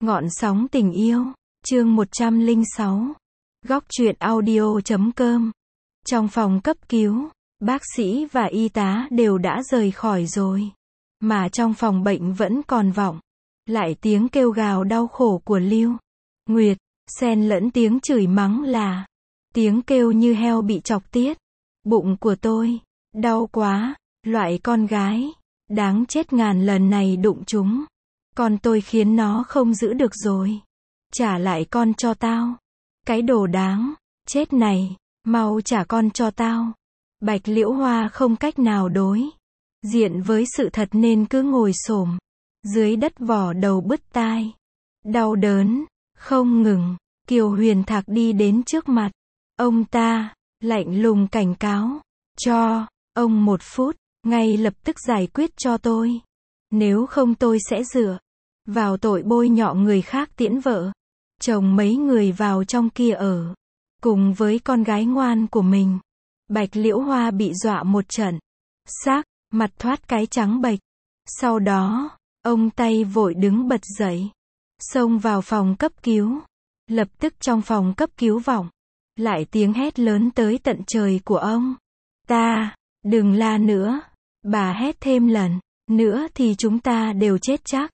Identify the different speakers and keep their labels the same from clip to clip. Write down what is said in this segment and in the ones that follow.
Speaker 1: Ngọn sóng tình yêu, chương 106. Góc truyện audio.com. Trong phòng cấp cứu, bác sĩ và y tá đều đã rời khỏi rồi. Mà trong phòng bệnh vẫn còn vọng lại tiếng kêu gào đau khổ của Lưu Nguyệt, xen lẫn tiếng chửi mắng là tiếng kêu như heo bị chọc tiết. Bụng của tôi đau quá, loại con gái đáng chết ngàn lần này đụng chúng. Con tôi khiến nó không giữ được rồi. Trả lại con cho tao. Cái đồ đáng chết này, mau trả con cho tao. Bạch Liễu Hoa không cách nào đối diện với sự thật nên cứ ngồi xổm dưới đất vò đầu bứt tai. Đau đớn không ngừng. Kiều Huyền Thạc đi đến trước mặt ông ta, lạnh lùng cảnh cáo. Cho ông 1 phút, ngay lập tức giải quyết cho tôi. Nếu không tôi sẽ dựa vào tội bôi nhọ người khác tiễn vợ chồng mấy người vào trong kia ở cùng với con gái ngoan của mình. Bạch Liễu Hoa bị dọa một trận, sắc mặt thoát cái trắng bệch. Sau đó, ông tay vội đứng bật dậy, xông vào phòng cấp cứu. Lập tức trong phòng cấp cứu vọng lại tiếng hét lớn tới tận trời của ông ta. Đừng la nữa. Bà hét thêm lần nữa thì chúng ta đều chết chắc.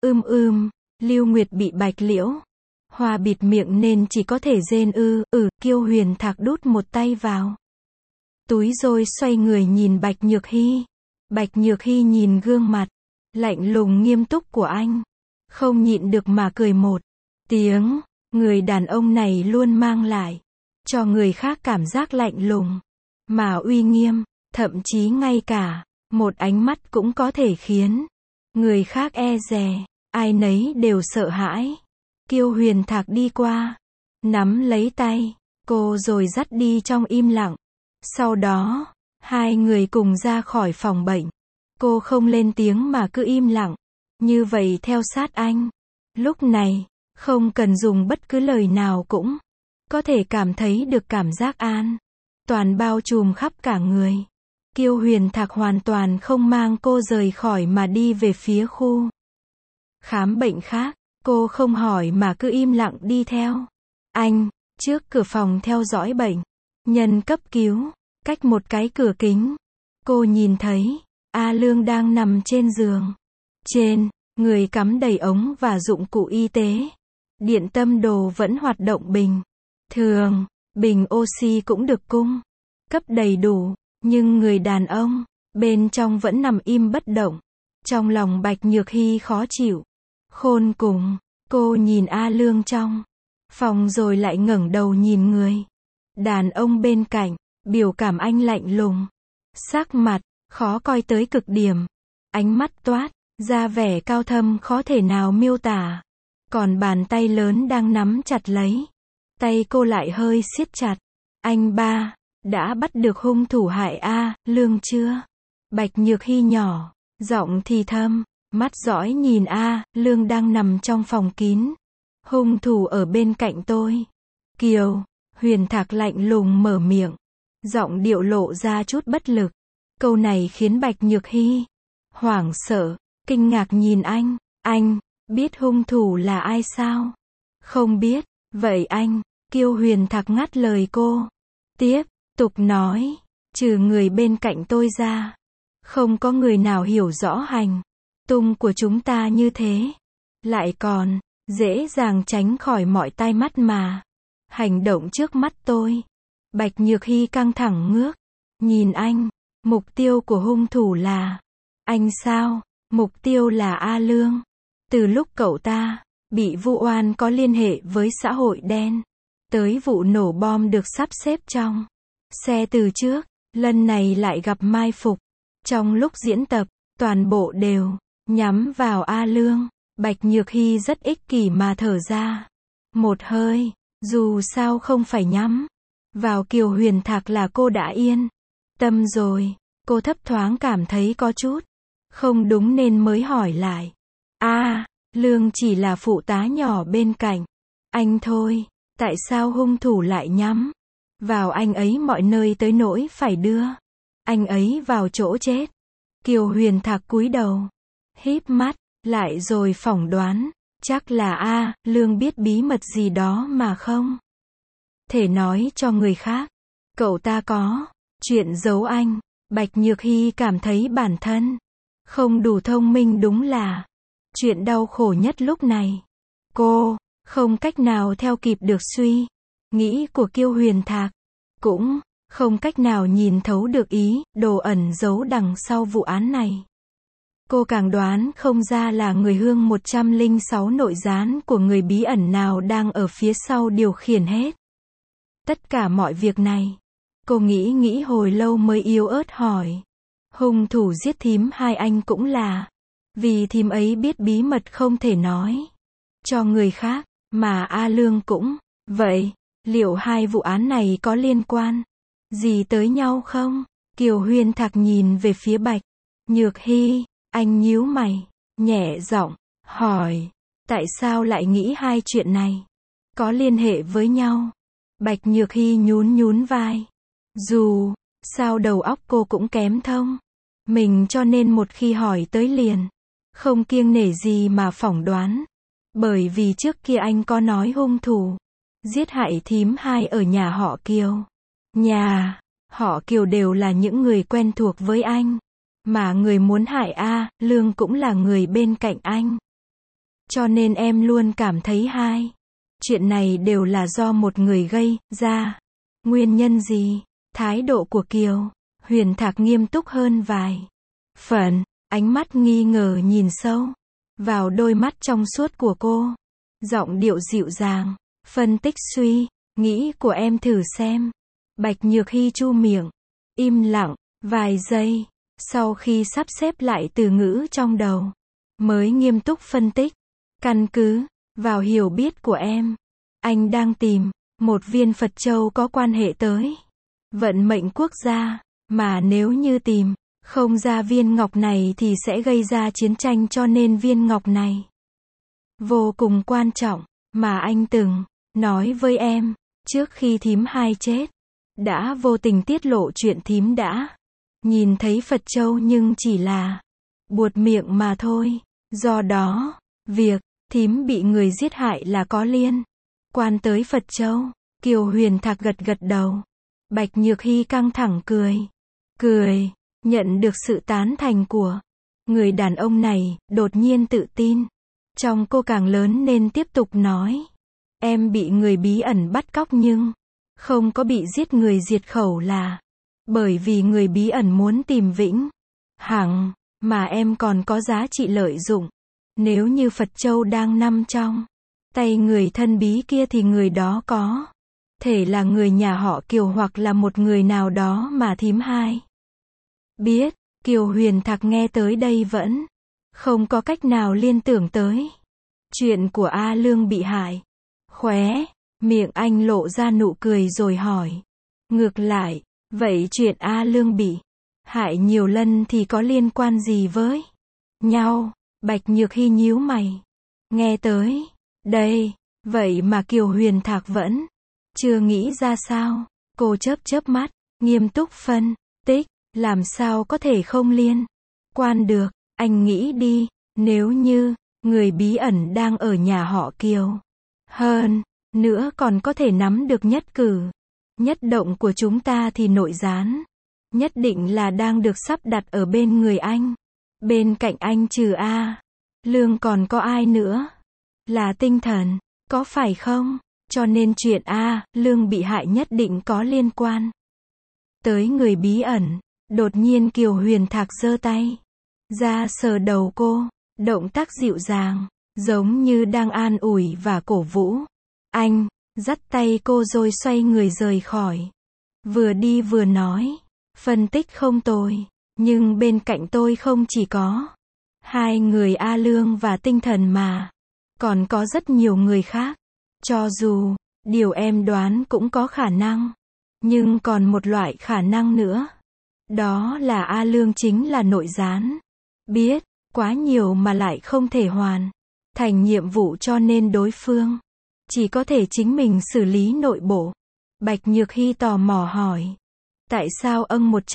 Speaker 1: Lưu Nguyệt bị Bạch Liễu Hoa bịt miệng nên chỉ có thể rên Kiều Huyền Thạc đút một tay vào túi rồi xoay người nhìn Bạch Nhược Hy. Bạch Nhược Hy nhìn gương mặt lạnh lùng nghiêm túc của anh, không nhịn được mà cười một tiếng. Người đàn ông này luôn mang lại cho người khác cảm giác lạnh lùng mà uy nghiêm, thậm chí ngay cả một ánh mắt cũng có thể khiến người khác e dè, ai nấy đều sợ hãi. Kiều Huyền Thạc đi qua, nắm lấy tay cô rồi dắt đi trong im lặng. Sau đó, hai người cùng ra khỏi phòng bệnh. Cô không lên tiếng mà cứ im lặng như vậy theo sát anh. Lúc này, không cần dùng bất cứ lời nào cũng có thể cảm thấy được cảm giác an toàn bao trùm khắp cả người. Kiều Huyền Thạc hoàn toàn không mang cô rời khỏi mà đi về phía khu khám bệnh khác. Cô không hỏi mà cứ im lặng đi theo anh. Trước cửa phòng theo dõi bệnh nhân cấp cứu, cách một cái cửa kính, cô nhìn thấy A Lương đang nằm trên giường. Trên người cắm đầy ống và dụng cụ y tế. Điện tâm đồ vẫn hoạt động bình thường. Bình oxy cũng được cung cấp đầy đủ. Nhưng người đàn ông bên trong vẫn nằm im bất động. Trong lòng Bạch Nhược Hy khó chịu khôn cùng. Cô nhìn A Lương trong phòng rồi lại ngẩng đầu nhìn người đàn ông bên cạnh. Biểu cảm anh lạnh lùng, sắc mặt khó coi tới cực điểm, ánh mắt toát ra vẻ cao thâm khó thể nào miêu tả. Còn bàn tay lớn đang nắm chặt lấy tay cô lại hơi siết chặt. Anh ba đã bắt được hung thủ hại A Lương chưa? Bạch Nhược Hy nhỏ giọng thì thầm, mắt dõi nhìn A Lương đang nằm trong phòng kín. Hung thủ ở bên cạnh tôi. Kiều Huyền Thạc lạnh lùng mở miệng, giọng điệu lộ ra chút bất lực. Câu này khiến Bạch Nhược Hy hoảng sợ, kinh ngạc nhìn anh. Anh biết hung thủ là ai sao? Không biết. Vậy anh? Kiều Huyền Thạc ngắt lời cô, tiếp tục nói, trừ người bên cạnh tôi ra, không có người nào hiểu rõ hành tung của chúng ta như thế. Lại còn dễ dàng tránh khỏi mọi tai mắt mà hành động trước mắt tôi. Bạch Nhược Hy căng thẳng ngước nhìn anh. Mục tiêu của hung thủ là anh sao? Mục tiêu là A Lương. Từ lúc cậu ta bị vu oan có liên hệ với xã hội đen, tới vụ nổ bom được sắp xếp trong xe từ trước, lần này lại gặp mai phục trong lúc diễn tập, toàn bộ đều nhắm vào A Lương. Bạch Nhược Hy rất ích kỷ mà thở ra một hơi. Dù sao không phải nhắm vào Kiều Huyền Thạc là cô đã yên tâm rồi. Cô thấp thoáng cảm thấy có chút không đúng nên mới hỏi lại. Lương chỉ là phụ tá nhỏ bên cạnh anh thôi. Tại sao hung thủ lại nhắm vào anh ấy mọi nơi tới nỗi phải đưa anh ấy vào chỗ chết? Kiều Huyền Thạc cúi đầu, híp mắt lại rồi phỏng đoán Chắc là Lương biết bí mật gì đó mà không thể nói cho người khác. Cậu ta có chuyện giấu anh. Bạch Nhược Hy cảm thấy bản thân không đủ thông minh, đúng là chuyện đau khổ nhất lúc này. Cô không cách nào theo kịp được suy nghĩ của Kiều Huyền Thạc, cũng không cách nào nhìn thấu được ý đồ ẩn giấu đằng sau vụ án này. Cô càng đoán không ra là người Hương 106 nội gián của người bí ẩn nào đang ở phía sau điều khiển hết tất cả mọi việc này. Cô nghĩ hồi lâu mới yếu ớt hỏi. Hung thủ giết thím hai anh cũng là vì thím ấy biết bí mật không thể nói cho người khác, mà Lương cũng vậy. Liệu hai vụ án này có liên quan gì tới nhau không? Kiều Huyền Thạc nhìn về phía Bạch Nhược Hy, anh nhíu mày, nhẹ giọng hỏi, tại sao lại nghĩ hai chuyện này có liên hệ với nhau? Bạch Nhược Hy nhún vai. Dù sao đầu óc cô cũng kém thông mình, cho nên một khi hỏi tới liền không kiêng nể gì mà phỏng đoán. Bởi vì trước kia anh có nói hung thủ giết hại thím hai ở nhà họ Kiều. Nhà họ Kiều đều là những người quen thuộc với anh, mà người muốn hại Lương cũng là người bên cạnh anh. Cho nên em luôn cảm thấy hai chuyện này đều là do một người gây ra. Nguyên nhân gì? Thái độ của Kiều Huyền Thạc nghiêm túc hơn vài phần, ánh mắt nghi ngờ nhìn sâu vào đôi mắt trong suốt của cô, giọng điệu dịu dàng phân tích suy nghĩ của em thử xem. Bạch Nhược Hy chu miệng, im lặng vài giây, sau khi sắp xếp lại từ ngữ trong đầu, mới nghiêm túc phân tích. Căn cứ vào hiểu biết của em, anh đang tìm một viên Phật châu có quan hệ tới vận mệnh quốc gia, mà nếu như tìm không ra viên ngọc này thì sẽ gây ra chiến tranh, cho nên viên ngọc này vô cùng quan trọng, mà anh từng nói với em trước khi thím hai chết, đã vô tình tiết lộ chuyện thím đã nhìn thấy Phật châu nhưng chỉ là buột miệng mà thôi. Do đó, việc thím bị người giết hại là có liên quan tới Phật châu. Kiều Huyền Thạc gật đầu. Bạch Nhược Hy căng thẳng cười, nhận được sự tán thành của người đàn ông này, đột nhiên tự tin trong cô càng lớn nên tiếp tục nói. Em bị người bí ẩn bắt cóc nhưng không có bị giết người diệt khẩu là bởi vì người bí ẩn muốn tìm vĩnh hằng, mà em còn có giá trị lợi dụng. Nếu như Phật châu đang nằm trong tay người thân bí kia thì người đó có thể là người nhà họ Kiều hoặc là một người nào đó mà thím hai biết. Kiều Huyền Thạc nghe tới đây vẫn không có cách nào liên tưởng tới chuyện của Lương bị hại. Khóe miệng anh lộ ra nụ cười rồi hỏi. Ngược lại, vậy chuyện Lương bị hại nhiều lần thì có liên quan gì với nhau? Bạch Nhược Hy nhíu mày. Nghe tới đây, vậy mà Kiều Huyền Thạc vẫn chưa nghĩ ra sao. Cô chớp mắt, nghiêm túc phân tích, làm sao có thể không liên quan được. Anh nghĩ đi, nếu như người bí ẩn đang ở nhà họ Kiều, hơn nữa còn có thể nắm được nhất cử nhất động của chúng ta thì nội gián nhất định là đang được sắp đặt ở bên người anh. Bên cạnh anh trừ Lương còn có ai nữa? Là tinh thần, có phải không? Cho nên chuyện Lương bị hại nhất định có liên quan tới người bí ẩn. Đột nhiên Kiều Huyền Thạc giơ tay ra sờ đầu cô, động tác dịu dàng, giống như đang an ủi và cổ vũ. Anh dắt tay cô rồi xoay người rời khỏi. Vừa đi vừa nói, phân tích không tồi, nhưng bên cạnh tôi không chỉ có hai người Lương và tinh thần mà còn có rất nhiều người khác. Cho dù điều em đoán cũng có khả năng, nhưng còn một loại khả năng nữa. Đó là Lương chính là nội gián. Biết quá nhiều mà lại không thể hoàn thành nhiệm vụ, cho nên đối phương chỉ có thể chính mình xử lý nội bộ. Bạch Nhược Hy tò mò hỏi. Tại sao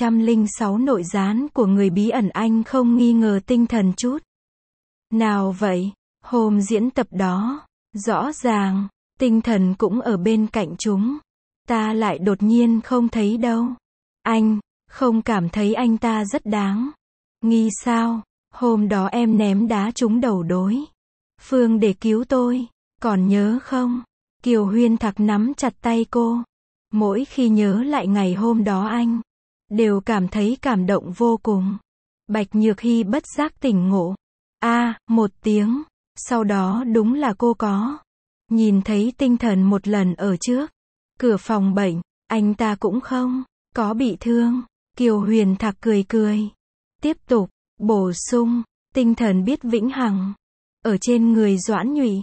Speaker 1: 106 nội gián của người bí ẩn anh không nghi ngờ tinh thần chút nào vậy? Hôm diễn tập đó, rõ ràng, tinh thần cũng ở bên cạnh chúng. Ta lại đột nhiên không thấy đâu. Anh, không cảm thấy anh ta rất đáng nghi sao? Hôm đó em ném đá trúng đầu đối phương để cứu tôi, còn nhớ không? Kiều Huyên Thạc nắm chặt tay cô. Mỗi khi nhớ lại ngày hôm đó anh đều cảm thấy cảm động vô cùng. Bạch Nhược Hy bất giác tỉnh ngộ. Một tiếng. Sau đó đúng là cô có nhìn thấy tinh thần một lần ở trước cửa phòng bệnh. Anh ta cũng không có bị thương. Kiều Huyền Thạc cười cười. Tiếp tục bổ sung. Tinh thần biết vĩnh hằng ở trên người Doãn Nhụy.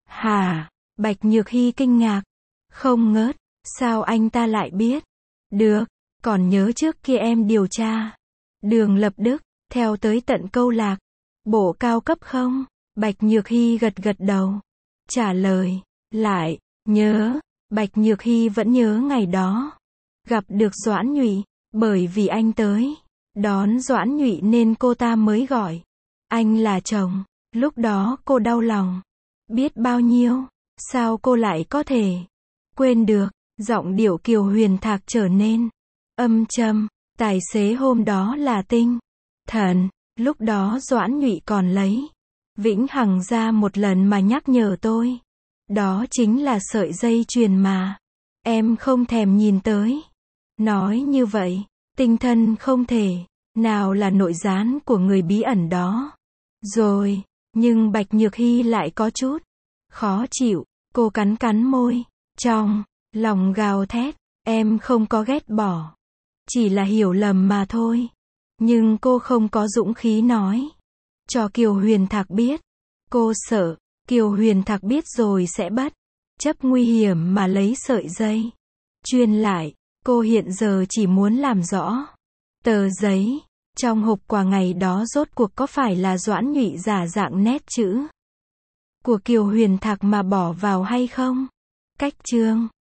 Speaker 1: Hả? Bạch Nhược Hy kinh ngạc. Không ngớt. Sao anh ta lại biết? Được. Còn nhớ trước kia em điều tra đường Lập Đức theo tới tận Câu Lạc Bộ cao cấp không? Bạch Nhược Hy gật gật đầu. Trả lời. Lại. Nhớ. Bạch Nhược Hy vẫn nhớ ngày đó gặp được Doãn Nhụy. Bởi vì anh tới đón Doãn Nhụy nên cô ta mới gọi anh là chồng. Lúc đó cô đau lòng biết bao nhiêu. Sao cô lại có thể quên được? Giọng điệu Kiều Huyền Thạc trở nên âm trầm. Tài xế hôm đó là tinh thần. Lúc đó Doãn Nhụy còn lấy vĩnh hằng ra một lần mà nhắc nhở tôi. Đó chính là sợi dây chuyền mà em không thèm nhìn tới. Nói như vậy, tinh thần không thể nào là nội gián của người bí ẩn đó. Rồi, nhưng Bạch Nhược Hy lại có chút khó chịu. Cô cắn cắn môi, trong lòng gào thét. Em không có ghét bỏ, chỉ là hiểu lầm mà thôi. Nhưng cô không có dũng khí nói cho Kiều Huyền Thạc biết. Cô sợ Kiều Huyền Thạc biết rồi sẽ bất chấp nguy hiểm mà lấy sợi dây chuyền lại. Cô hiện giờ chỉ muốn làm rõ tờ giấy trong hộp quà ngày đó rốt cuộc có phải là Doãn Nhụy giả dạng nét chữ của Kiều Huyền Thạc mà bỏ vào hay không. Cách chương